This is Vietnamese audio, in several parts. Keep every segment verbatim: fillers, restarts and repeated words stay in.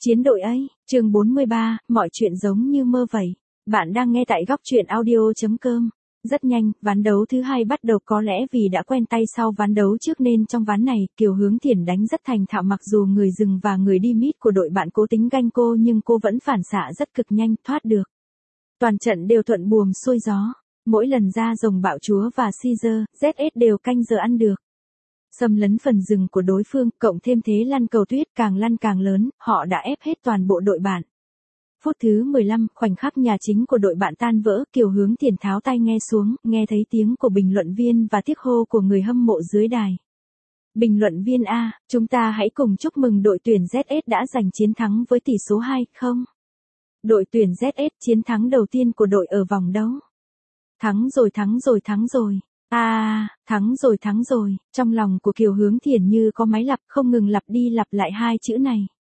Chiến đội ấy, chương bốn mươi ba, mọi chuyện giống như mơ vậy. Bạn đang nghe tại góc truyện audio chấm com. Rất nhanh, ván đấu thứ hai bắt đầu, có lẽ vì đã quen tay sau ván đấu trước nên trong ván này, Kiều Hướng Thiển đánh rất thành thạo, mặc dù người rừng và người đi mid của đội bạn cố tính ganh cô nhưng cô vẫn phản xạ rất cực nhanh, thoát được. Toàn trận đều thuận buồm xuôi gió. Mỗi lần ra rồng bạo chúa và Caesar, zét ét đều canh giờ ăn được. Xâm lấn phần rừng của đối phương, cộng thêm thế lăn cầu tuyết càng lăn càng lớn, họ đã ép hết toàn bộ đội bạn. Phút thứ mười lăm, khoảnh khắc nhà chính của đội bạn tan vỡ, Kiều Hướng Thiển tháo tay nghe xuống, nghe thấy tiếng của bình luận viên và tiếc hô của người hâm mộ dưới đài. Bình luận viên A, chúng ta hãy cùng chúc mừng đội tuyển zét ét đã giành chiến thắng với tỷ số hai không. Đội tuyển zét ét chiến thắng đầu tiên của đội ở vòng đấu. Thắng rồi thắng rồi thắng rồi. À, thắng rồi thắng rồi, trong lòng của Kiều Hướng Thiển như có máy lặp không ngừng lặp đi lặp lại hai chữ này.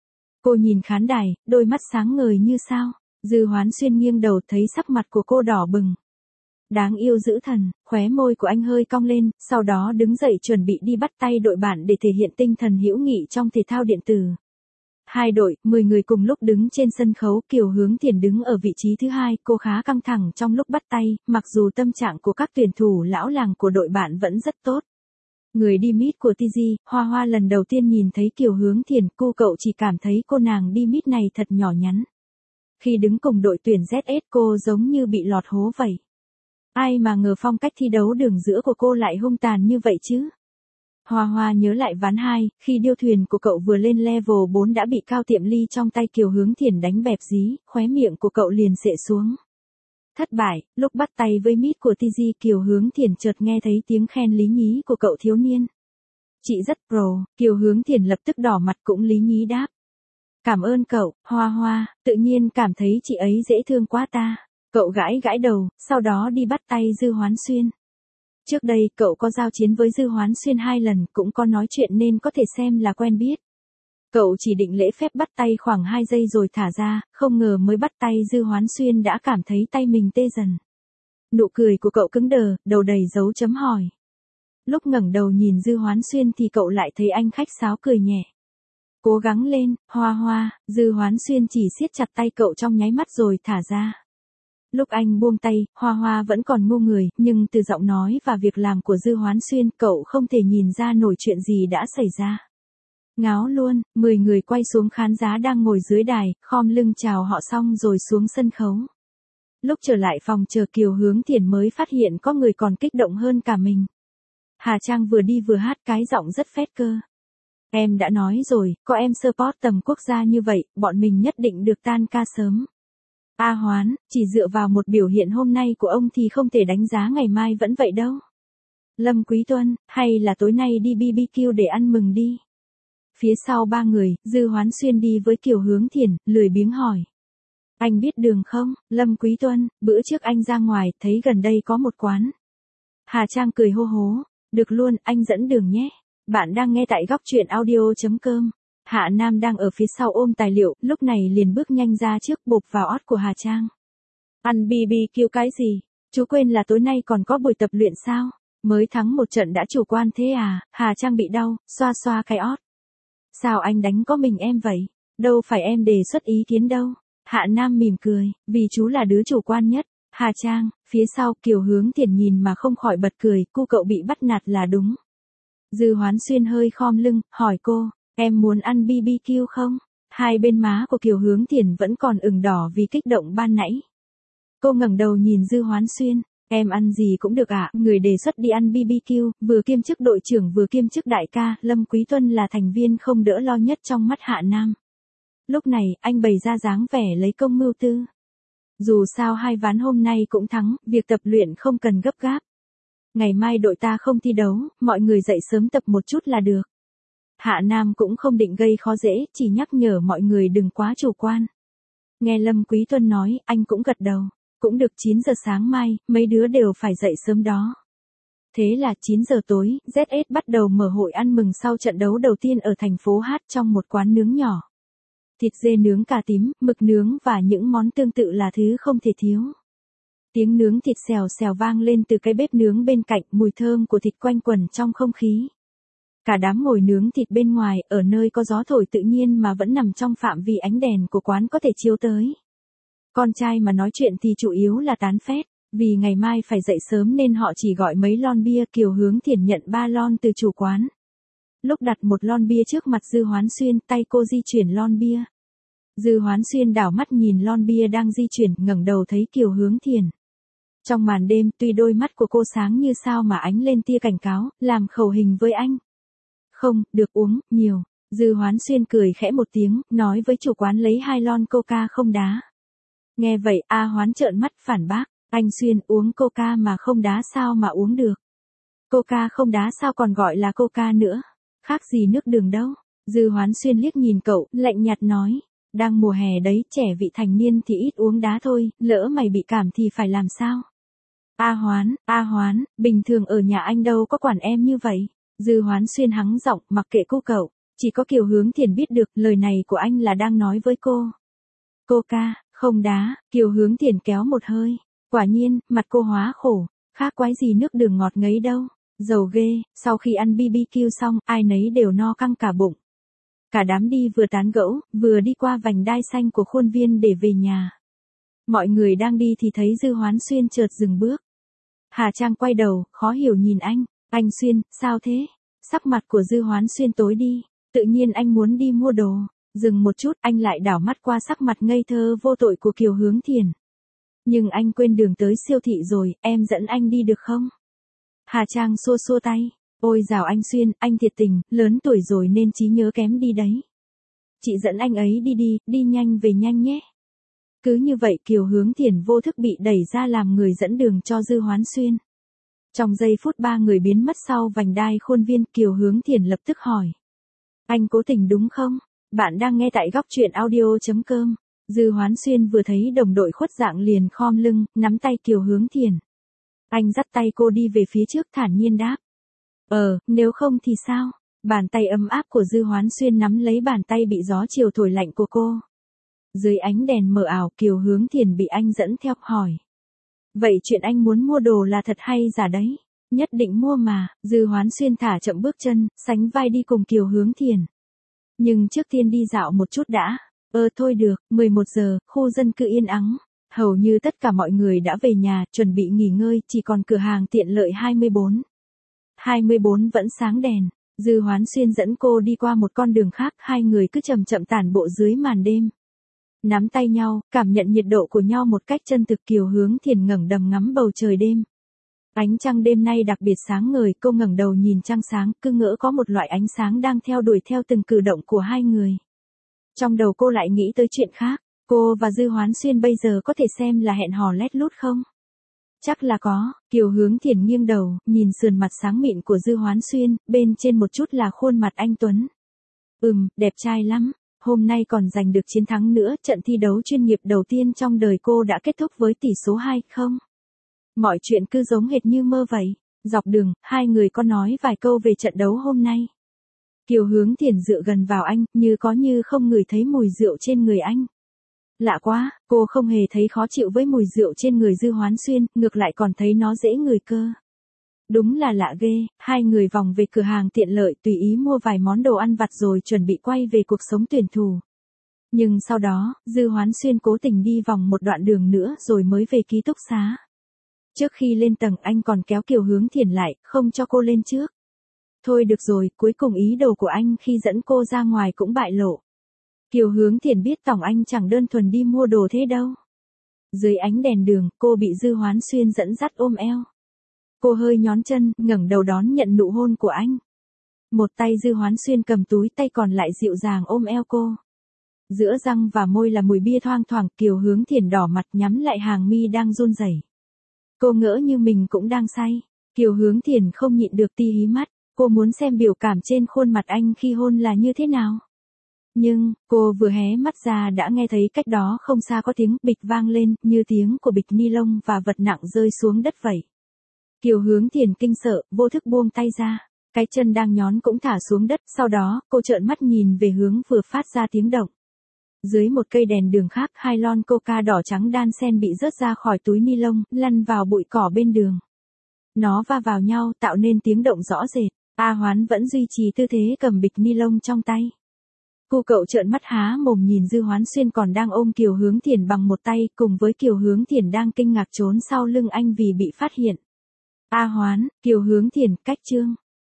Cô nhìn khán đài, đôi mắt sáng ngời như sao. Dư Hoán Xuyên nghiêng đầu thấy sắc mặt của cô đỏ bừng. Đáng yêu dữ thần, khóe môi của anh hơi cong lên, sau đó đứng dậy chuẩn bị đi bắt tay đội bạn để thể hiện tinh thần hữu nghị trong thể thao điện tử. Hai đội, mười người cùng lúc đứng trên sân khấu, Kiều Hướng Thiển đứng ở vị trí thứ hai, cô khá căng thẳng trong lúc bắt tay, mặc dù tâm trạng của các tuyển thủ lão làng của đội bạn vẫn rất tốt. Người đi mid của tê giê, Hoa Hoa lần đầu tiên nhìn thấy Kiều Hướng Thiển, cô cậu chỉ cảm thấy cô nàng đi mid này thật nhỏ nhắn. Khi đứng cùng đội tuyển zét ét cô giống như bị lọt hố vậy. Ai mà ngờ phong cách thi đấu đường giữa của cô lại hung tàn như vậy chứ. Hoa Hoa nhớ lại ván hai, khi điêu thuyền của cậu vừa lên level bốn đã bị Cao Tiệm Ly trong tay Kiều Hướng Thiển đánh bẹp dí, khóe miệng của cậu liền xệ xuống. Thất bại, lúc bắt tay với mid của tê giê, Kiều Hướng Thiển chợt nghe thấy tiếng khen lý nhí của cậu thiếu niên. Chị rất pro, Kiều Hướng Thiển lập tức đỏ mặt cũng lý nhí đáp. Cảm ơn cậu, Hoa Hoa, tự nhiên cảm thấy chị ấy dễ thương quá ta. Cậu gãi gãi đầu, sau đó đi bắt tay Dư Hoán Xuyên. Trước đây, cậu có giao chiến với Dư Hoán Xuyên hai lần, cũng có nói chuyện nên có thể xem là quen biết. Cậu chỉ định lễ phép bắt tay khoảng hai giây rồi thả ra, không ngờ mới bắt tay Dư Hoán Xuyên đã cảm thấy tay mình tê dần. Nụ cười của cậu cứng đờ, đầu đầy dấu chấm hỏi. Lúc ngẩng đầu nhìn Dư Hoán Xuyên thì cậu lại thấy anh khách sáo cười nhẹ. Cố gắng lên, Hoa Hoa, Dư Hoán Xuyên chỉ siết chặt tay cậu trong nháy mắt rồi thả ra. Lúc anh buông tay, Hoa Hoa vẫn còn ngu người, nhưng từ giọng nói và việc làm của Dư Hoán Xuyên, cậu không thể nhìn ra nổi chuyện gì đã xảy ra. Ngáo luôn, mười người quay xuống khán giả đang ngồi dưới đài, khom lưng chào họ xong rồi xuống sân khấu. Lúc trở lại phòng chờ Kiều Hướng Thiển mới phát hiện có người còn kích động hơn cả mình. Hà Trang vừa đi vừa hát cái giọng rất phét cơ. Em đã nói rồi, có em support tầm quốc gia như vậy, bọn mình nhất định được tan ca sớm. A Hoán, chỉ dựa vào một biểu hiện hôm nay của ông thì không thể đánh giá ngày mai vẫn vậy đâu. Lâm Quý Tuân, hay là tối nay đi bê bê kiu để ăn mừng đi. Phía sau ba người, Dư Hoán Xuyên đi với Kiều Hướng Thiển, lười biếng hỏi. Anh biết đường không, Lâm Quý Tuân, bữa trước anh ra ngoài, thấy gần đây có một quán. Hà Trang cười hô hố, được luôn, anh dẫn đường nhé. Bạn đang nghe tại góc truyện audio chấm com. Hạ Nam đang ở phía sau ôm tài liệu, lúc này liền bước nhanh ra trước, bộp vào ót của Hà Trang. Ăn bê bê kiu cái gì? Chú quên là tối nay còn có buổi tập luyện sao? Mới thắng một trận đã chủ quan thế à? Hà Trang bị đau, xoa xoa cái ót. Sao anh đánh có mình em vậy? Đâu phải em đề xuất ý kiến đâu. Hạ Nam mỉm cười, vì chú là đứa chủ quan nhất. Hà Trang, phía sau Kiều Hướng Thiển nhìn mà không khỏi bật cười, cu cậu bị bắt nạt là đúng. Dư Hoán Xuyên hơi khom lưng, hỏi cô. Em muốn ăn bê bê kiu không? Hai bên má của Kiều Hướng Thiển vẫn còn ửng đỏ vì kích động ban nãy. Cô ngẩng đầu nhìn Dư Hoán Xuyên. Em ăn gì cũng được ạ. À? Người đề xuất đi ăn bê bê kiu, vừa kiêm chức đội trưởng vừa kiêm chức đại ca, Lâm Quý Tuân là thành viên không đỡ lo nhất trong mắt Hạ Nam. Lúc này, anh bày ra dáng vẻ lấy công mưu tư. Dù sao hai ván hôm nay cũng thắng, việc tập luyện không cần gấp gáp. Ngày mai đội ta không thi đấu, mọi người dậy sớm tập một chút là được. Hạ Nam cũng không định gây khó dễ, chỉ nhắc nhở mọi người đừng quá chủ quan. Nghe Lâm Quý Tuân nói, anh cũng gật đầu. Cũng được chín giờ sáng mai, mấy đứa đều phải dậy sớm đó. Thế là chín giờ tối, zét ét bắt đầu mở hội ăn mừng sau trận đấu đầu tiên ở thành phố Hát trong một quán nướng nhỏ. Thịt dê nướng cà tím, mực nướng và những món tương tự là thứ không thể thiếu. Tiếng nướng thịt xèo xèo vang lên từ cái bếp nướng bên cạnh, mùi thơm của thịt quanh quẩn trong không khí. Cả đám ngồi nướng thịt bên ngoài, ở nơi có gió thổi tự nhiên mà vẫn nằm trong phạm vi ánh đèn của quán có thể chiếu tới. Con trai mà nói chuyện thì chủ yếu là tán phét, vì ngày mai phải dậy sớm nên họ chỉ gọi mấy lon bia. Kiều Hướng Thiển nhận ba lon từ chủ quán. Lúc đặt một lon bia trước mặt Dư Hoán Xuyên, tay cô di chuyển lon bia. Dư Hoán Xuyên đảo mắt nhìn lon bia đang di chuyển, ngẩng đầu thấy Kiều Hướng Thiển. Trong màn đêm, tuy đôi mắt của cô sáng như sao mà ánh lên tia cảnh cáo, làm khẩu hình với anh. Không, được uống, nhiều. Dư Hoán Xuyên cười khẽ một tiếng, nói với chủ quán lấy hai lon coca không đá. Nghe vậy, A Hoán trợn mắt phản bác, anh Xuyên uống coca mà không đá sao mà uống được. Coca không đá sao còn gọi là coca nữa, khác gì nước đường đâu. Dư Hoán Xuyên liếc nhìn cậu, lạnh nhạt nói, đang mùa hè đấy, trẻ vị thành niên thì ít uống đá thôi, lỡ mày bị cảm thì phải làm sao? A Hoán, A Hoán, bình thường ở nhà anh đâu có quản em như vậy. Dư Hoán Xuyên hắng giọng, mặc kệ cô cậu, chỉ có Kiều Hướng Thiển biết được lời này của anh là đang nói với cô. Coca, không đá. Kiều Hướng Thiển kéo một hơi. Quả nhiên, mặt cô hóa khổ, khác quái gì nước đường ngọt ngấy đâu. Giàu ghê, sau khi ăn bi bi kiu xong, ai nấy đều no căng cả bụng. Cả đám đi vừa tán gẫu, vừa đi qua vành đai xanh của khuôn viên để về nhà. Mọi người đang đi thì thấy Dư Hoán Xuyên chợt dừng bước. Hà Trang quay đầu, khó hiểu nhìn anh. Anh Xuyên, sao thế? Sắc mặt của Dư Hoán Xuyên tối đi. Tự nhiên anh muốn đi mua đồ. Dừng một chút, anh lại đảo mắt qua sắc mặt ngây thơ vô tội của Kiều Hướng Thiển. Nhưng anh quên đường tới siêu thị rồi, em dẫn anh đi được không? Hà Trang xua xua tay. Ôi dào anh Xuyên, anh thiệt tình, lớn tuổi rồi nên trí nhớ kém đi đấy. Chị dẫn anh ấy đi đi, đi nhanh về nhanh nhé. Cứ như vậy Kiều Hướng Thiển vô thức bị đẩy ra làm người dẫn đường cho Dư Hoán Xuyên. Trong giây phút ba người biến mất sau vành đai khuôn viên, Kiều Hướng Thiển lập tức hỏi. Anh cố tình đúng không? Bạn đang nghe tại góc truyện audio chấm com. Dư Hoán Xuyên vừa thấy đồng đội khuất dạng liền khom lưng, nắm tay Kiều Hướng Thiển. Anh dắt tay cô đi về phía trước thản nhiên đáp. Ờ, nếu không thì sao? Bàn tay ấm áp của Dư Hoán Xuyên nắm lấy bàn tay bị gió chiều thổi lạnh của cô. Dưới ánh đèn mờ ảo, Kiều Hướng Thiển bị anh dẫn theo, hỏi. Vậy chuyện anh muốn mua đồ là thật hay giả đấy? Nhất định mua mà. Dư Hoán Xuyên thả chậm bước chân, sánh vai đi cùng Kiều Hướng Thiển. Nhưng trước tiên đi dạo một chút đã. Ơ thôi được, mười một giờ, khu dân cư yên ắng. Hầu như tất cả mọi người đã về nhà, chuẩn bị nghỉ ngơi, chỉ còn cửa hàng tiện lợi hai mươi bốn. hai mươi bốn vẫn sáng đèn. Dư Hoán Xuyên dẫn cô đi qua một con đường khác, hai người cứ chậm chậm tản bộ dưới màn đêm. Nắm tay nhau, cảm nhận nhiệt độ của nhau một cách chân thực. Kiều Hướng Thiển ngẩng đầm ngắm bầu trời đêm. Ánh trăng đêm nay đặc biệt sáng ngời, cô ngẩng đầu nhìn trăng sáng, cứ ngỡ có một loại ánh sáng đang theo đuổi theo từng cử động của hai người. Trong đầu cô lại nghĩ tới chuyện khác, cô và Dư Hoán Xuyên bây giờ có thể xem là hẹn hò lét lút không? Chắc là có. Kiều Hướng Thiển nghiêng đầu, nhìn sườn mặt sáng mịn của Dư Hoán Xuyên, bên trên một chút là khuôn mặt anh Tuấn. Ừm, đẹp trai lắm. Hôm nay còn giành được chiến thắng nữa, trận thi đấu chuyên nghiệp đầu tiên trong đời cô đã kết thúc với tỷ số hai không. Mọi chuyện cứ giống hệt như mơ vậy. Dọc đường, hai người có nói vài câu về trận đấu hôm nay. Kiều Hướng Thiển dựa gần vào anh, như có như không ngửi thấy mùi rượu trên người anh. Lạ quá, cô không hề thấy khó chịu với mùi rượu trên người Dư Hoán Xuyên, ngược lại còn thấy nó dễ ngửi cơ. Đúng là lạ ghê. Hai người vòng về cửa hàng tiện lợi tùy ý mua vài món đồ ăn vặt rồi chuẩn bị quay về cuộc sống tuyển thủ. Nhưng sau đó, Dư Hoán Xuyên cố tình đi vòng một đoạn đường nữa rồi mới về ký túc xá. Trước khi lên tầng anh còn kéo Kiều Hướng Thiển lại, không cho cô lên trước. Thôi được rồi, cuối cùng ý đồ của anh khi dẫn cô ra ngoài cũng bại lộ. Kiều Hướng Thiển biết tổng anh chẳng đơn thuần đi mua đồ thế đâu. Dưới ánh đèn đường, cô bị Dư Hoán Xuyên dẫn dắt ôm eo. Cô hơi nhón chân, ngẩng đầu đón nhận nụ hôn của anh. Một tay Dư Hoán Xuyên cầm túi, tay còn lại dịu dàng ôm eo cô. Giữa răng và môi là mùi bia thoang thoảng. Kiều Hướng Thiển đỏ mặt nhắm lại hàng mi đang run rẩy. Cô ngỡ như mình cũng đang say. Kiều Hướng Thiển không nhịn được ti hí mắt. Cô muốn xem biểu cảm trên khuôn mặt anh khi hôn là như thế nào. Nhưng, cô vừa hé mắt ra đã nghe thấy cách đó không xa có tiếng bịch vang lên, như tiếng của bịch ni lông và vật nặng rơi xuống đất vậy. Kiều Hướng Thiển kinh sợ, vô thức buông tay ra. Cái chân đang nhón cũng thả xuống đất, sau đó, cô trợn mắt nhìn về hướng vừa phát ra tiếng động. Dưới một cây đèn đường khác, hai lon coca đỏ trắng đan xen bị rớt ra khỏi túi ni lông, lăn vào bụi cỏ bên đường. Nó va vào nhau, tạo nên tiếng động rõ rệt. A Hoán vẫn duy trì tư thế cầm bịch ni lông trong tay. Cu Cậu trợn mắt há mồm nhìn Dư Hoán Xuyên còn đang ôm Kiều Hướng Thiển bằng một tay, cùng với Kiều Hướng Thiển đang kinh ngạc trốn sau lưng anh vì bị phát hiện. A Hoán, Kiều Hướng Thiển, cách Trương.